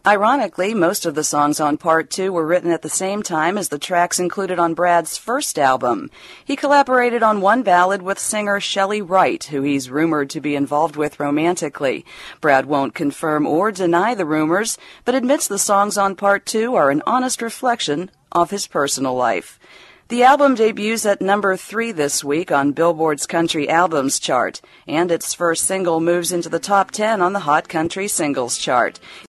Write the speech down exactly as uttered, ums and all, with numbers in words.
Ironically, most of the songs on Part two were written at the same time as the tracks included on Brad's first album. He collaborated on one ballad with singer Shelley Wright, who he's rumored to be involved with romantically. Brad won't confirm or deny the rumors, but admits the songs on Part two are an honest reflection of his personal life. The album debuts at number three this week on Billboard's Country Albums chart, and its first single moves into the top ten on the Hot Country Singles chart.